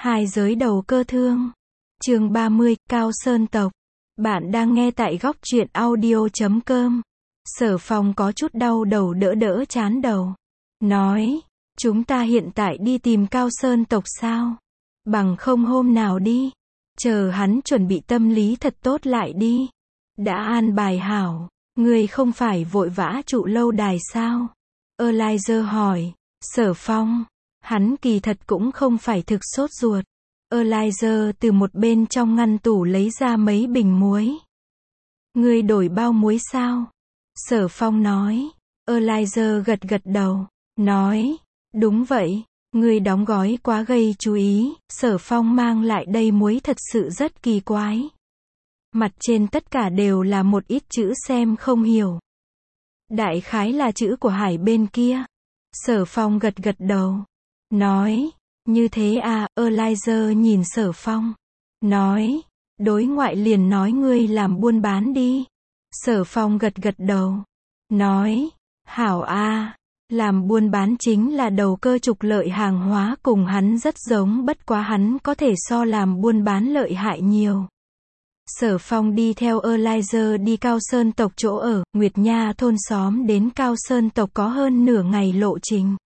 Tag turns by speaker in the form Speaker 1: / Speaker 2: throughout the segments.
Speaker 1: Hai giới đầu cơ thương. Chương 30, Cao Sơn tộc. Bạn đang nghe tại góc truyện audio.com. Sở Phong có chút đau đầu đỡ đỡ chán đầu. Nói, chúng ta hiện tại đi tìm Cao Sơn tộc sao? Bằng không hôm nào đi. Chờ hắn chuẩn bị tâm lý thật tốt lại đi. Đã an bài hảo, người không phải vội vã trụ lâu đài sao? Elijah hỏi. Sở Phong, hắn kỳ thật cũng không phải thực sốt ruột. Elijah từ một bên trong ngăn tủ lấy ra mấy bình muối. Ngươi đổi bao muối sao? Sở Phong nói. Elijah gật gật đầu, nói, đúng vậy, ngươi đóng gói quá gây chú ý. Sở Phong mang lại đây muối thật sự rất kỳ quái. Mặt trên tất cả đều là một ít chữ xem không hiểu. Đại khái là chữ của Hải bên kia. Sở Phong gật gật đầu, nói, như thế à? Elijah nhìn Sở Phong, nói, đối ngoại liền nói ngươi làm buôn bán đi. Sở Phong gật gật đầu, nói, hảo a, làm buôn bán chính là đầu cơ trục lợi hàng hóa, cùng hắn rất giống, bất quá hắn có thể so làm buôn bán lợi hại nhiều. Sở Phong đi theo Elijah đi Cao Sơn tộc chỗ ở, Nguyệt Nha thôn xóm đến Cao Sơn tộc có hơn nửa ngày lộ trình.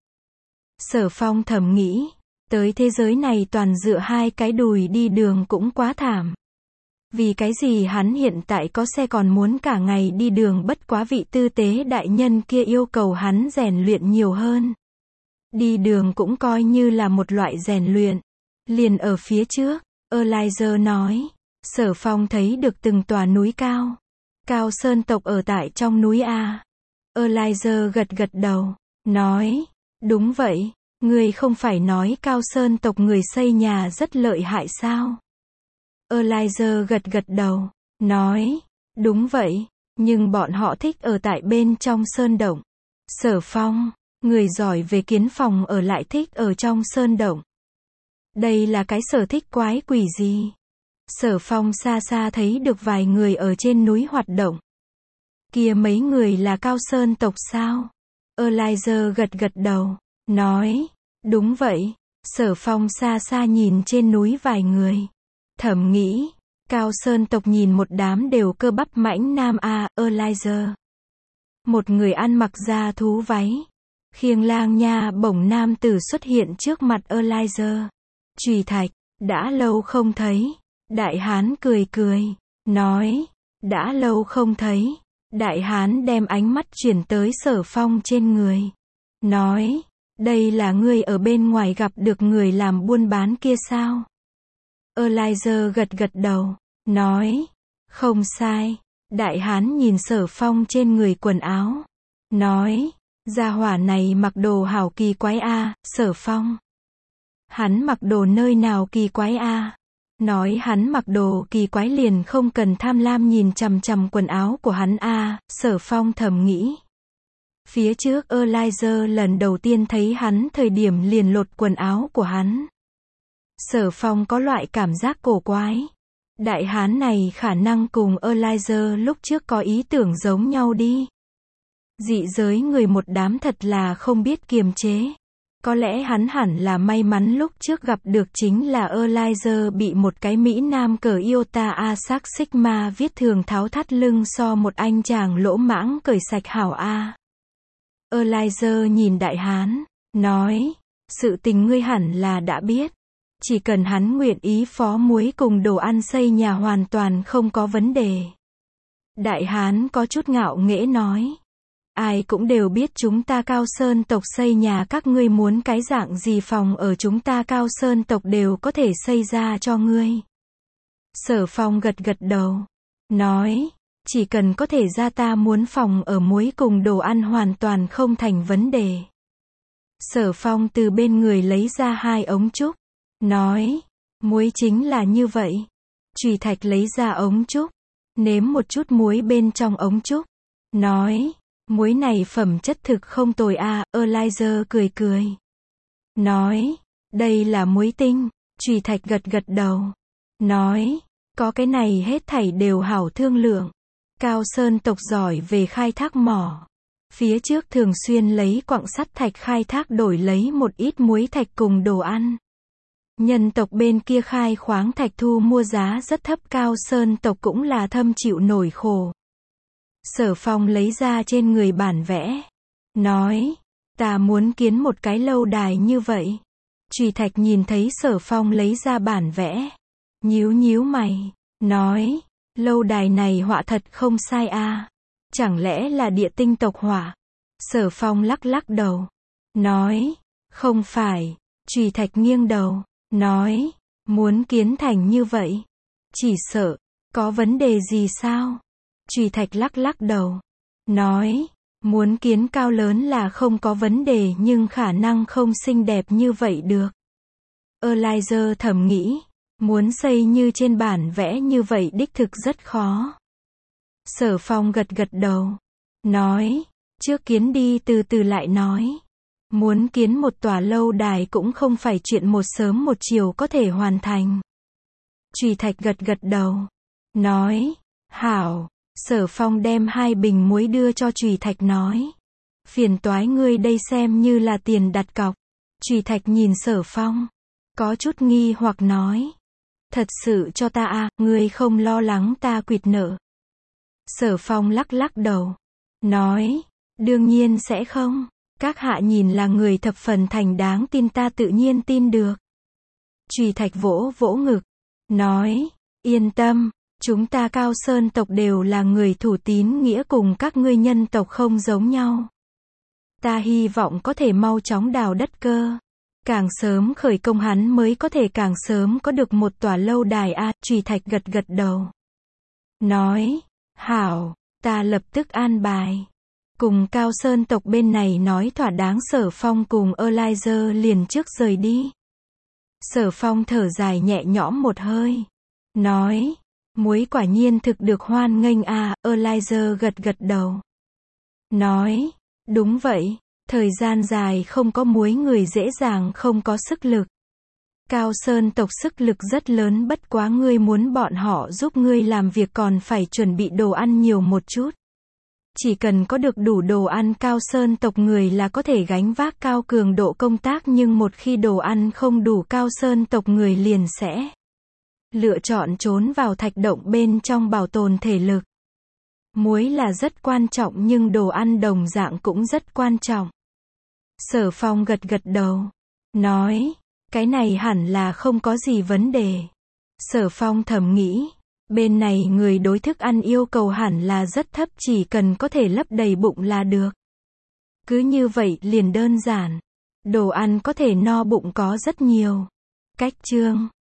Speaker 1: Sở Phong thầm nghĩ, tới thế giới này toàn dựa hai cái đùi đi đường cũng quá thảm. Vì cái gì hắn hiện tại có xe còn muốn cả ngày đi đường, bất quá vị tư tế đại nhân kia yêu cầu hắn rèn luyện nhiều hơn. Đi đường cũng coi như là một loại rèn luyện. Liền ở phía trước, Elijah nói. Sở Phong thấy được từng tòa núi cao. Cao Sơn tộc ở tại trong núi a. Elijah gật gật đầu, nói, đúng vậy, người không phải nói Cao Sơn tộc người xây nhà rất lợi hại sao? Elijah gật gật đầu, nói, đúng vậy, nhưng bọn họ thích ở tại bên trong sơn động. Sở Phong, người giỏi về kiến phòng ở lại thích ở trong sơn động. Đây là cái sở thích quái quỷ gì? Sở Phong xa xa thấy được vài người ở trên núi hoạt động. Kia mấy người là Cao Sơn tộc sao? Elijah gật gật đầu, nói, đúng vậy. Sở Phong xa xa nhìn trên núi vài người. Thầm nghĩ, Cao Sơn tộc nhìn một đám đều cơ bắp mãnh nam a. Elijah. Một người ăn mặc da thú váy, khiêng lang nha bổng nam tử xuất hiện trước mặt Elijah. Trùy Thạch, đã lâu không thấy. Đại hán cười cười, nói, đã lâu không thấy. Đại hán đem ánh mắt chuyển tới Sở Phong trên người. Nói, đây là ngươi ở bên ngoài gặp được người làm buôn bán kia sao? Elijah gật gật đầu, nói, không sai. Đại hán nhìn Sở Phong trên người quần áo. Nói, gia hỏa này mặc đồ hảo kỳ quái a. Sở Phong, hắn mặc đồ nơi nào kỳ quái a? Nói hắn mặc đồ kỳ quái liền không cần tham lam nhìn chằm chằm quần áo của hắn a. Sở Phong thầm nghĩ. Phía trước Elijah lần đầu tiên thấy hắn thời điểm liền lột quần áo của hắn. Sở Phong có loại cảm giác cổ quái. Đại hán này khả năng cùng Elijah lúc trước có ý tưởng giống nhau đi. Dị giới người một đám thật là không biết kiềm chế. Có lẽ hắn hẳn là may mắn lúc trước gặp được chính là Elijah bị một cái Mỹ Nam cờ Iota Asac Sigma viết thường tháo thắt lưng so một anh chàng lỗ mãng cởi sạch hảo a. Elijah nhìn đại hán, nói, sự tình ngươi hẳn là đã biết. Chỉ cần hắn nguyện ý phó muối cùng đồ ăn xây nhà hoàn toàn không có vấn đề. Đại hán có chút ngạo nghễ nói. Ai cũng đều biết chúng ta Cao Sơn tộc xây nhà, các ngươi muốn cái dạng gì phòng ở chúng ta Cao Sơn tộc đều có thể xây ra cho ngươi. Sở Phong gật gật đầu, nói, chỉ cần có thể ra ta muốn phòng ở muối cùng đồ ăn hoàn toàn không thành vấn đề. Sở Phong từ bên người lấy ra hai ống trúc, nói, muối chính là như vậy. Trùy Thạch lấy ra ống trúc, nếm một chút muối bên trong ống trúc, nói, muối này phẩm chất thực không tồi a. Elijah cười cười, nói, đây là muối tinh. Trùy Thạch gật gật đầu, nói, có cái này hết thảy đều hảo thương lượng. Cao Sơn tộc giỏi về khai thác mỏ. Phía trước thường xuyên lấy quặng sắt thạch khai thác đổi lấy một ít muối thạch cùng đồ ăn. Nhân tộc bên kia khai khoáng thạch thu mua giá rất thấp, Cao Sơn tộc cũng là thâm chịu nổi khổ. Sở Phong lấy ra trên người bản vẽ. Nói, ta muốn kiến một cái lâu đài như vậy. Trùy Thạch nhìn thấy Sở Phong lấy ra bản vẽ. Nhíu nhíu mày. Nói, lâu đài này họa thật không sai a. Chẳng lẽ là địa tinh tộc họa? Sở Phong lắc lắc đầu. Nói, không phải. Trùy Thạch nghiêng đầu. Nói, muốn kiến thành như vậy. Chỉ sợ, có vấn đề gì sao? Trùy Thạch lắc lắc đầu. Nói, muốn kiến cao lớn là không có vấn đề nhưng khả năng không xinh đẹp như vậy được. Elijah thầm nghĩ, muốn xây như trên bản vẽ như vậy đích thực rất khó. Sở Phong gật gật đầu. Nói, trước kiến đi từ từ lại nói. Muốn kiến một tòa lâu đài cũng không phải chuyện một sớm một chiều có thể hoàn thành. Trùy Thạch gật gật đầu. Nói, hảo. Sở Phong đem 2 bình muối đưa cho Trùy Thạch nói. Phiền toái ngươi đây xem như là tiền đặt cọc. Trùy Thạch nhìn Sở Phong. Có chút nghi hoặc nói. Thật sự cho ta à, ngươi không lo lắng ta quỵt nợ. Sở Phong lắc lắc đầu. Nói, đương nhiên sẽ không. Các hạ nhìn là người thập phần thành đáng tin, ta tự nhiên tin được. Trùy Thạch vỗ vỗ ngực. Nói, yên tâm. Chúng ta Cao Sơn tộc đều là người thủ tín nghĩa, cùng các ngươi nhân tộc không giống nhau. Ta hy vọng có thể mau chóng đào đất cơ. Càng sớm khởi công hắn mới có thể càng sớm có được một tòa lâu đài a. Trùy Thạch gật gật đầu. Nói, hảo, ta lập tức an bài. Cùng Cao Sơn tộc bên này nói thỏa đáng, Sở Phong cùng Elijah liền trước rời đi. Sở Phong thở dài nhẹ nhõm một hơi. Nói, muối quả nhiên thực được hoan nghênh a. Elijah gật gật đầu. Nói, đúng vậy, thời gian dài không có muối người dễ dàng không có sức lực. Cao Sơn tộc sức lực rất lớn, bất quá ngươi muốn bọn họ giúp ngươi làm việc còn phải chuẩn bị đồ ăn nhiều một chút. Chỉ cần có được đủ đồ ăn, Cao Sơn tộc người là có thể gánh vác cao cường độ công tác, nhưng một khi đồ ăn không đủ, Cao Sơn tộc người liền sẽ lựa chọn trốn vào thạch động bên trong bảo tồn thể lực. Muối là rất quan trọng nhưng đồ ăn đồng dạng cũng rất quan trọng. Sở Phong gật gật đầu. Nói, cái này hẳn là không có gì vấn đề. Sở Phong thầm nghĩ, bên này người đối thức ăn yêu cầu hẳn là rất thấp, chỉ cần có thể lấp đầy bụng là được. Cứ như vậy liền đơn giản. Đồ ăn có thể no bụng có rất nhiều. Cách chương